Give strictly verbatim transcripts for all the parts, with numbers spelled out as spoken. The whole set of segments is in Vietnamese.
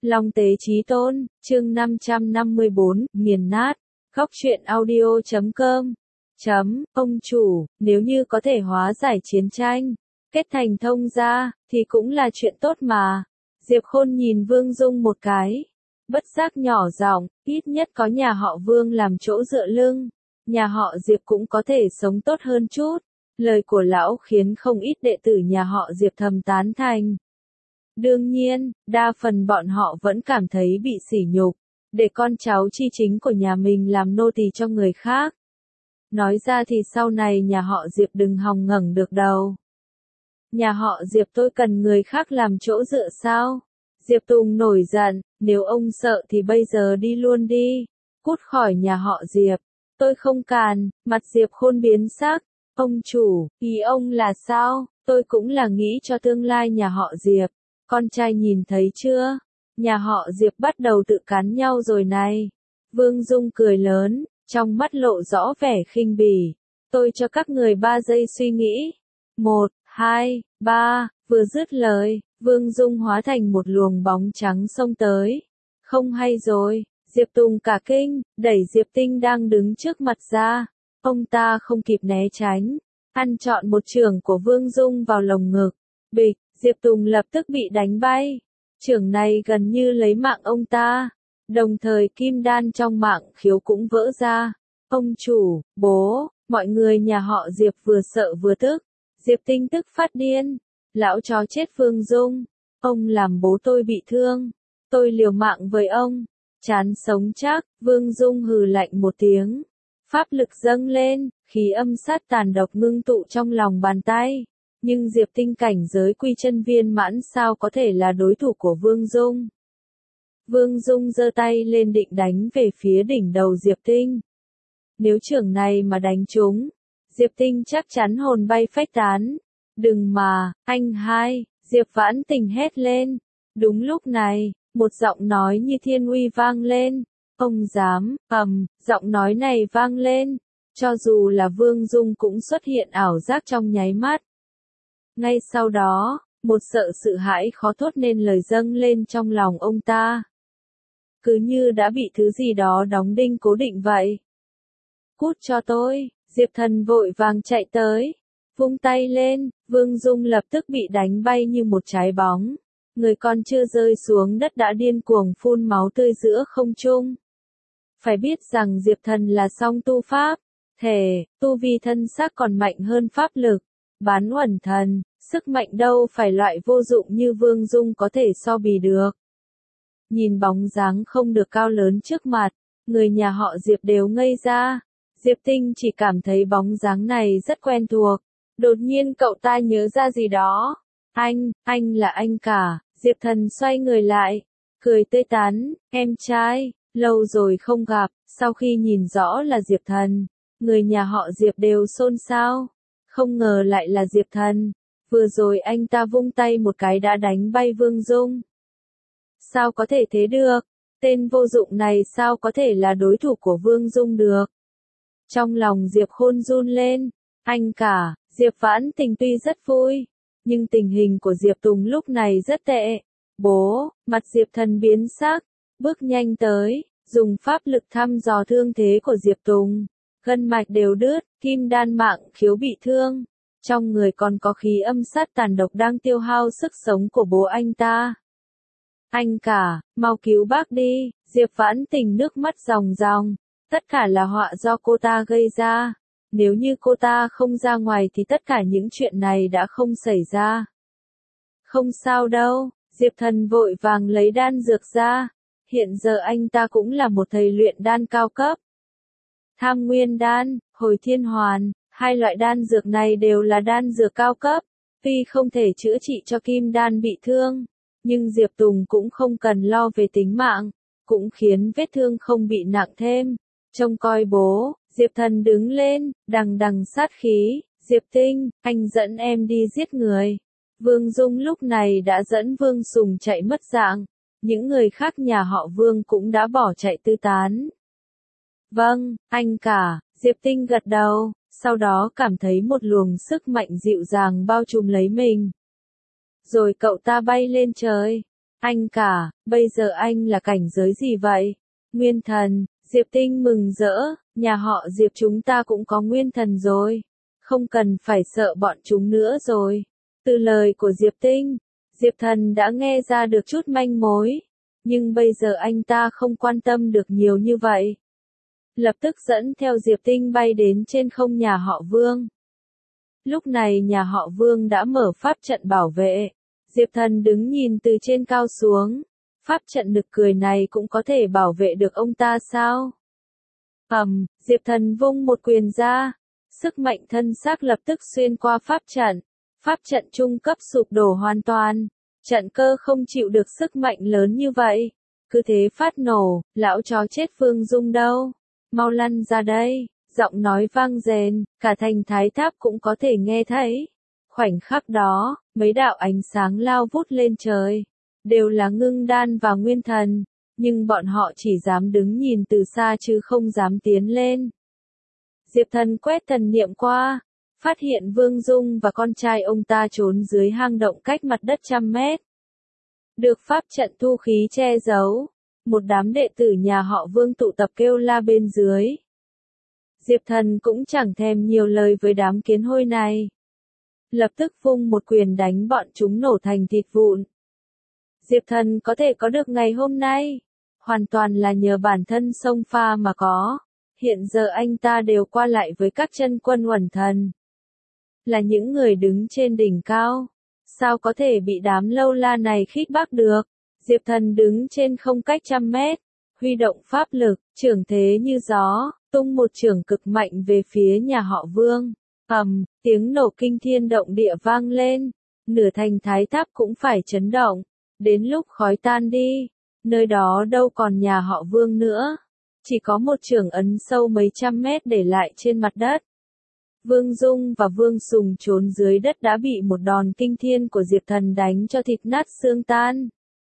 Long tế chí tôn, chương năm trăm năm mươi bốn, nghiền nát. Góc truyện audio chấm com. Chấm, ông chủ, nếu như có thể hóa giải chiến tranh, kết thành thông gia, thì cũng là chuyện tốt mà. Diệp Khôn nhìn Vương Dung một cái. Bất giác nhỏ giọng, ít nhất có nhà họ Vương làm chỗ dựa lưng. Nhà họ Diệp cũng có thể sống tốt hơn chút. Lời của lão khiến không ít đệ tử nhà họ Diệp thầm tán thành. Đương nhiên, đa phần bọn họ vẫn cảm thấy bị sỉ nhục, để con cháu chi chính của nhà mình làm nô tỳ cho người khác. Nói ra thì sau này nhà họ Diệp đừng hòng ngẩng được đầu. Nhà họ Diệp tôi cần người khác làm chỗ dựa sao? Diệp Tùng nổi giận, nếu ông sợ thì bây giờ đi luôn đi, cút khỏi nhà họ Diệp. Tôi không càn, mặt Diệp Khôn biến sắc. Ông chủ, ý ông là sao? Tôi cũng là nghĩ cho tương lai nhà họ Diệp. Con trai nhìn thấy chưa? Nhà họ Diệp bắt đầu tự cắn nhau rồi này. Vương Dung cười lớn, trong mắt lộ rõ vẻ khinh bỉ. Tôi cho các người ba giây suy nghĩ. Một, hai, ba, vừa dứt lời, Vương Dung hóa thành một luồng bóng trắng xông tới. Không hay rồi, Diệp Tùng cả kinh, đẩy Diệp Tinh đang đứng trước mặt ra. Ông ta không kịp né tránh, ăn trọn một chưởng của Vương Dung vào lồng ngực. Bịch, Diệp Tùng lập tức bị đánh bay. Chưởng này gần như lấy mạng ông ta. Đồng thời kim đan trong mạng khiếu cũng vỡ ra. Ông chủ, bố, mọi người nhà họ Diệp vừa sợ vừa tức. Diệp Tinh tức phát điên. Lão chó chết Vương Dung. Ông làm bố tôi bị thương. Tôi liều mạng với ông. Chán sống chắc, Vương Dung hừ lạnh một tiếng. Pháp lực dâng lên, khí âm sát tàn độc ngưng tụ trong lòng bàn tay. Nhưng Diệp Tinh cảnh giới quy chân viên mãn sao có thể là đối thủ của Vương Dung. Vương Dung giơ tay lên định đánh về phía đỉnh đầu Diệp Tinh. Nếu chưởng này mà đánh trúng, Diệp Tinh chắc chắn hồn bay phách tán. Đừng mà, anh hai, Diệp Vãn Tình hét lên. Đúng lúc này, một giọng nói như thiên uy vang lên. Ông dám, ầm, giọng nói này vang lên. Cho dù là Vương Dung cũng xuất hiện ảo giác trong nháy mắt. Ngay sau đó, một sợ sự hãi khó thốt nên lời dâng lên trong lòng ông ta. Cứ như đã bị thứ gì đó đóng đinh cố định vậy. Cút cho tôi, Diệp Thần vội vàng chạy tới. Vung tay lên, Vương Dung lập tức bị đánh bay như một trái bóng. Người còn chưa rơi xuống đất đã điên cuồng phun máu tươi giữa không trung. Phải biết rằng Diệp Thần là song tu pháp. Thể, tu vi thân xác còn mạnh hơn pháp lực. Bán uẩn thần, sức mạnh đâu phải loại vô dụng như Vương Dung có thể so bì được. Nhìn bóng dáng không được cao lớn trước mặt, người nhà họ Diệp đều ngây ra. Diệp Tinh chỉ cảm thấy bóng dáng này rất quen thuộc. Đột nhiên cậu ta nhớ ra gì đó. Anh, anh là anh cả. Diệp Thần xoay người lại, cười tươi tắn, em trai, lâu rồi không gặp. Sau khi nhìn rõ là Diệp Thần, người nhà họ Diệp đều xôn xao. Không ngờ lại là Diệp Thần. Vừa rồi anh ta vung tay một cái đã đánh bay Vương Dung. Sao có thể thế được? Tên vô dụng này sao có thể là đối thủ của Vương Dung được? Trong lòng Diệp Khôn run lên. Anh cả, Diệp Vãn Tình tuy rất vui, nhưng tình hình của Diệp Tùng lúc này rất tệ. Bố, mặt Diệp Thần biến sắc, bước nhanh tới, dùng pháp lực thăm dò thương thế của Diệp Tùng. Gân mạch đều đứt, kim đan mạng khiếu bị thương. Trong người còn có khí âm sát tàn độc đang tiêu hao sức sống của bố anh ta. Anh cả, mau cứu bác đi. Diệp Vãn Tình nước mắt ròng ròng. Tất cả là họa do cô ta gây ra. Nếu như cô ta không ra ngoài thì tất cả những chuyện này đã không xảy ra. Không sao đâu, Diệp Thần vội vàng lấy đan dược ra. Hiện giờ anh ta cũng là một thầy luyện đan cao cấp. Tham Nguyên đan, Hồi Thiên Hoàn, hai loại đan dược này đều là đan dược cao cấp. Tuy không thể chữa trị cho kim đan bị thương, nhưng Diệp Tùng cũng không cần lo về tính mạng, cũng khiến vết thương không bị nặng thêm. Trông coi bố, Diệp Thần đứng lên, đằng đằng sát khí. Diệp Tinh, anh dẫn em đi giết người. Vương Dung lúc này đã dẫn Vương Sùng chạy mất dạng. Những người khác nhà họ Vương cũng đã bỏ chạy tứ tán. Vâng, anh cả, Diệp Tinh gật đầu, sau đó cảm thấy một luồng sức mạnh dịu dàng bao trùm lấy mình. Rồi cậu ta bay lên trời. Anh cả, bây giờ anh là cảnh giới gì vậy? Nguyên thần, Diệp Tinh mừng rỡ, nhà họ Diệp chúng ta cũng có nguyên thần rồi. Không cần phải sợ bọn chúng nữa rồi. Từ lời của Diệp Tinh, Diệp Thần đã nghe ra được chút manh mối. Nhưng bây giờ anh ta không quan tâm được nhiều như vậy. Lập tức dẫn theo Diệp Tinh bay đến trên không nhà họ Vương. Lúc này nhà họ Vương đã mở pháp trận bảo vệ. Diệp Thần đứng nhìn từ trên cao xuống. Pháp trận nực cười này cũng có thể bảo vệ được ông ta sao? Ầm, Diệp Thần vung một quyền ra. Sức mạnh thân xác lập tức xuyên qua pháp trận. Pháp trận trung cấp sụp đổ hoàn toàn. Trận cơ không chịu được sức mạnh lớn như vậy. Cứ thế phát nổ, lão chó chết Phương Dung đâu? Mau lăn ra đây. Giọng nói vang rền, cả thành Thái Tháp cũng có thể nghe thấy. Khoảnh khắc đó, mấy đạo ánh sáng lao vút lên trời. Đều là ngưng đan và nguyên thần. Nhưng bọn họ chỉ dám đứng nhìn từ xa chứ không dám tiến lên. Diệp Thần quét thần niệm qua. Phát hiện Vương Dung và con trai ông ta trốn dưới hang động cách mặt đất trăm mét. Được pháp trận thu khí che giấu. Một đám đệ tử nhà họ Vương tụ tập kêu la bên dưới. Diệp Thần cũng chẳng thèm nhiều lời với đám kiến hôi này. Lập tức vung một quyền đánh bọn chúng nổ thành thịt vụn. Diệp Thần có thể có được ngày hôm nay. Hoàn toàn là nhờ bản thân xông pha mà có. Hiện giờ anh ta đều qua lại với các chân quân uẩn thần. Là những người đứng trên đỉnh cao. Sao có thể bị đám lâu la này khích bác được? Diệp Thần đứng trên không cách trăm mét. Huy động pháp lực, trưởng thế như gió. Tung một chưởng cực mạnh về phía nhà họ Vương. Ầm, tiếng nổ kinh thiên động địa vang lên. Nửa thành Thái Tháp cũng phải chấn động. Đến lúc khói tan đi, nơi đó đâu còn nhà họ Vương nữa. Chỉ có một chưởng ấn sâu mấy trăm mét để lại trên mặt đất. Vương Dung và Vương Sùng trốn dưới đất đã bị một đòn kinh thiên của Diệp Thần đánh cho thịt nát xương tan.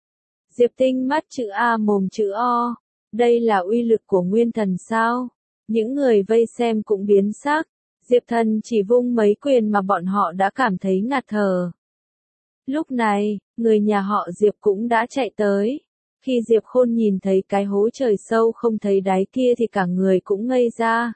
Diệp Tinh mắt chữ A mồm chữ O. Đây là uy lực của nguyên thần sao? Những người vây xem cũng biến sắc. Diệp Thần chỉ vung mấy quyền mà bọn họ đã cảm thấy ngạt thở. Lúc này, người nhà họ Diệp cũng đã chạy tới. Khi Diệp Khôn nhìn thấy cái hố trời sâu không thấy đáy kia thì cả người cũng ngây ra.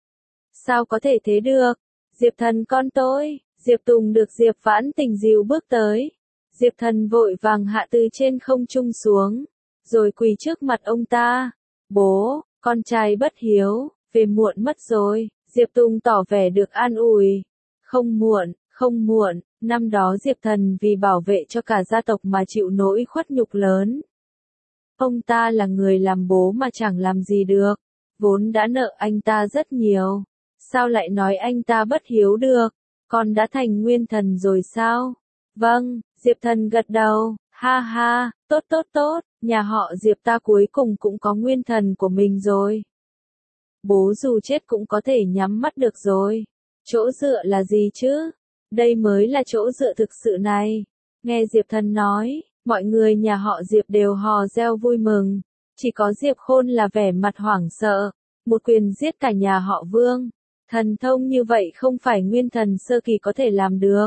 Sao có thể thế được? Diệp Thần con tôi, Diệp Tùng được Diệp Vãn Tình dìu bước tới. Diệp Thần vội vàng hạ từ trên không trung xuống, rồi quỳ trước mặt ông ta. Bố, con trai bất hiếu, về muộn mất rồi. Diệp Tùng tỏ vẻ được an ủi. Không muộn, không muộn, năm đó Diệp Thần vì bảo vệ cho cả gia tộc mà chịu nỗi khuất nhục lớn. Ông ta là người làm bố mà chẳng làm gì được, vốn đã nợ anh ta rất nhiều. Sao lại nói anh ta bất hiếu được? Con đã thành nguyên thần rồi sao? Vâng, Diệp Thần gật đầu, ha ha, tốt tốt tốt, nhà họ Diệp ta cuối cùng cũng có nguyên thần của mình rồi. Bố dù chết cũng có thể nhắm mắt được rồi. Chỗ dựa là gì chứ? Đây mới là chỗ dựa thực sự này. Nghe Diệp Thần nói, mọi người nhà họ Diệp đều hò reo vui mừng. Chỉ có Diệp Khôn là vẻ mặt hoảng sợ. Một quyền giết cả nhà họ Vương. Thần thông như vậy không phải nguyên thần sơ kỳ có thể làm được.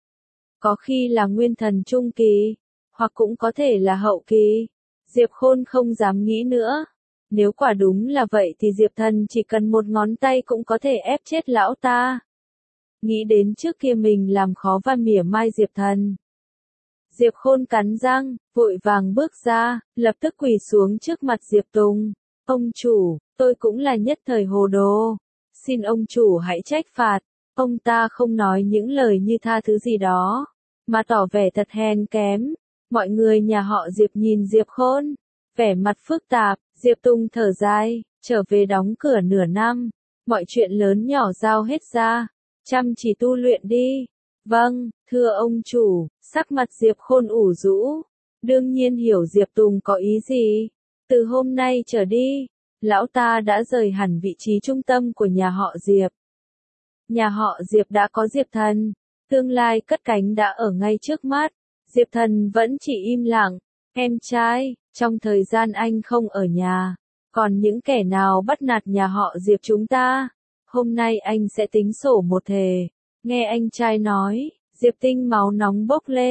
Có khi là nguyên thần trung kỳ, hoặc cũng có thể là hậu kỳ. Diệp Khôn không dám nghĩ nữa. Nếu quả đúng là vậy thì Diệp Thần chỉ cần một ngón tay cũng có thể ép chết lão ta. Nghĩ đến trước kia mình làm khó và mỉa mai Diệp Thần. Diệp Khôn cắn răng, vội vàng bước ra, lập tức quỳ xuống trước mặt Diệp Tùng. Ông chủ, tôi cũng là nhất thời hồ đồ. Xin ông chủ hãy trách phạt. Ông ta không nói những lời như tha thứ gì đó, mà tỏ vẻ thật hèn kém. Mọi người nhà họ Diệp nhìn Diệp Khôn, vẻ mặt phức tạp. Diệp Tùng thở dài, trở về đóng cửa nửa năm. Mọi chuyện lớn nhỏ giao hết ra. Chăm chỉ tu luyện đi. Vâng, thưa ông chủ. Sắc mặt Diệp Khôn ủ rũ. Đương nhiên hiểu Diệp Tùng có ý gì. Từ hôm nay trở đi, lão ta đã rời hẳn vị trí trung tâm của nhà họ Diệp. Nhà họ Diệp đã có Diệp Thần. Tương lai cất cánh đã ở ngay trước mắt. Diệp Thần vẫn chỉ im lặng. Em trai, trong thời gian anh không ở nhà, còn những kẻ nào bắt nạt nhà họ Diệp chúng ta, hôm nay anh sẽ tính sổ một thề. Nghe anh trai nói, Diệp Tinh máu nóng bốc lên.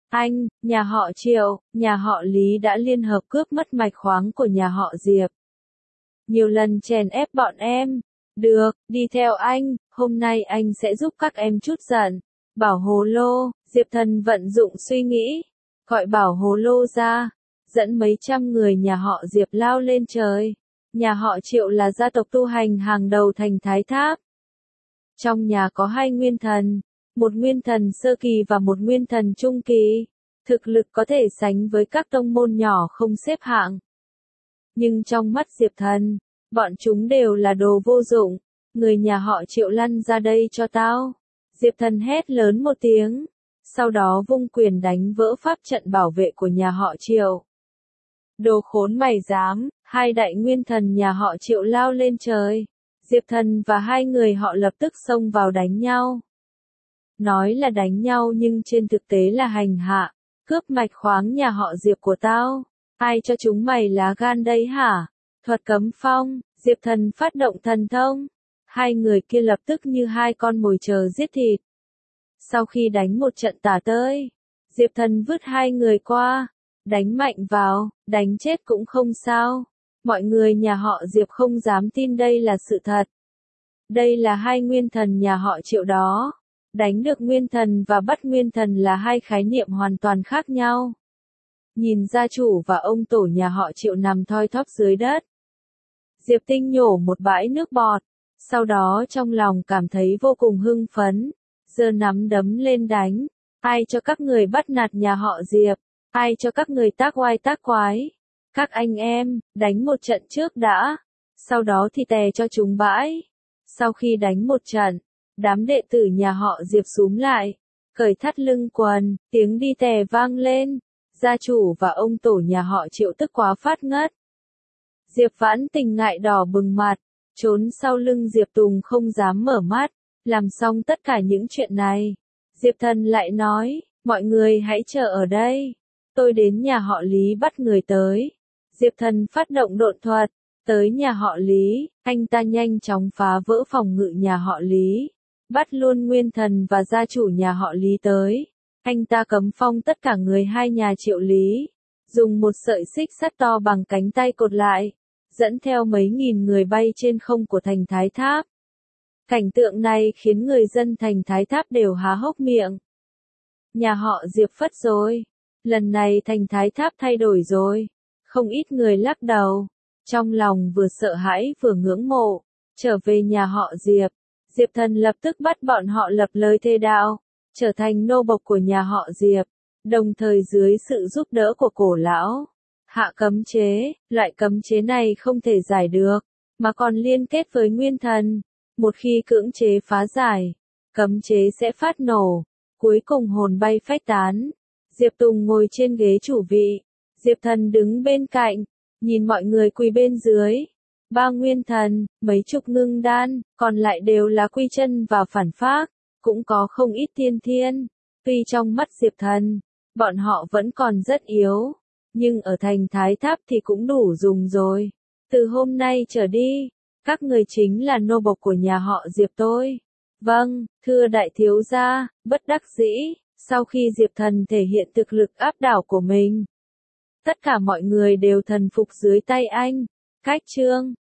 Anh, nhà họ Triệu, nhà họ Lý đã liên hợp cướp mất mạch khoáng của nhà họ Diệp. Nhiều lần chèn ép bọn em. Được, đi theo anh, hôm nay anh sẽ giúp các em chút giận. Bảo Hồ Lô, Diệp Thần vận dụng suy nghĩ, gọi Bảo Hồ Lô ra, dẫn mấy trăm người nhà họ Diệp lao lên trời. Nhà họ Triệu là gia tộc tu hành hàng đầu thành Thái Tháp. Trong nhà có hai nguyên thần, một nguyên thần sơ kỳ và một nguyên thần trung kỳ. Thực lực có thể sánh với các tông môn nhỏ không xếp hạng. Nhưng trong mắt Diệp Thần, bọn chúng đều là đồ vô dụng. Người nhà họ Triệu lăn ra đây cho tao. Diệp Thần hét lớn một tiếng. Sau đó vung quyền đánh vỡ pháp trận bảo vệ của nhà họ Triệu. Đồ khốn mày dám, hai đại nguyên thần nhà họ Triệu lao lên trời. Diệp Thần và hai người họ lập tức xông vào đánh nhau. Nói là đánh nhau nhưng trên thực tế là hành hạ, cướp mạch khoáng nhà họ Diệp của tao. Ai cho chúng mày lá gan đây hả? Thuật cấm phong, Diệp Thần phát động thần thông. Hai người kia lập tức như hai con mồi chờ giết thịt. Sau khi đánh một trận tả tơi, Diệp Thần vứt hai người qua, đánh mạnh vào, đánh chết cũng không sao. Mọi người nhà họ Diệp không dám tin đây là sự thật. Đây là hai nguyên thần nhà họ Triệu đó. Đánh được nguyên thần và bắt nguyên thần là hai khái niệm hoàn toàn khác nhau. Nhìn gia chủ và ông tổ nhà họ Triệu nằm thoi thóp dưới đất. Diệp Tinh nhổ một bãi nước bọt, sau đó trong lòng cảm thấy vô cùng hưng phấn, giơ nắm đấm lên đánh. Ai cho các người bắt nạt nhà họ Diệp? Ai cho các người tác oai tác quái? Các anh em, đánh một trận trước đã, sau đó thì tè cho chúng bãi. Sau khi đánh một trận, đám đệ tử nhà họ Diệp xúm lại, cởi thắt lưng quần, tiếng đi tè vang lên. Gia chủ và ông tổ nhà họ Triệu tức quá phát ngất. Diệp Vãn Tình ngại đỏ bừng mặt, trốn sau lưng Diệp Tùng không dám mở mắt. Làm xong tất cả những chuyện này, Diệp Thần lại nói, mọi người hãy chờ ở đây. Tôi đến nhà họ Lý bắt người tới. Diệp Thần phát động độn thuật, tới nhà họ Lý, anh ta nhanh chóng phá vỡ phòng ngự nhà họ Lý. Bắt luôn nguyên thần và gia chủ nhà họ Lý tới. Anh ta cấm phong tất cả người hai nhà Triệu Lý. Dùng một sợi xích sắt to bằng cánh tay cột lại. Dẫn theo mấy nghìn người bay trên không của thành Thái Tháp. Cảnh tượng này khiến người dân thành Thái Tháp đều há hốc miệng. Nhà họ Diệp phất rồi. Lần này thành Thái Tháp thay đổi rồi. Không ít người lắc đầu. Trong lòng vừa sợ hãi vừa ngưỡng mộ. Trở về nhà họ Diệp. Diệp Thần lập tức bắt bọn họ lập lời thề đạo. Trở thành nô bộc của nhà họ Diệp. Đồng thời dưới sự giúp đỡ của cổ lão. Hạ cấm chế. Loại cấm chế này không thể giải được. Mà còn liên kết với nguyên thần. Một khi cưỡng chế phá giải. Cấm chế sẽ phát nổ. Cuối cùng hồn bay phách tán. Diệp Tùng ngồi trên ghế chủ vị. Diệp Thần đứng bên cạnh. Nhìn mọi người quỳ bên dưới. Ba nguyên thần, mấy chục ngưng đan, còn lại đều là quy chân và phản phác. Cũng có không ít tiên thiên. Tuy trong mắt Diệp Thần, bọn họ vẫn còn rất yếu. Nhưng ở thành Thái Tháp thì cũng đủ dùng rồi. Từ hôm nay trở đi, các người chính là nô bộc của nhà họ Diệp tôi. Vâng, thưa đại thiếu gia, bất đắc dĩ, sau khi Diệp Thần thể hiện thực lực áp đảo của mình. Tất cả mọi người đều thần phục dưới tay anh. Cách chương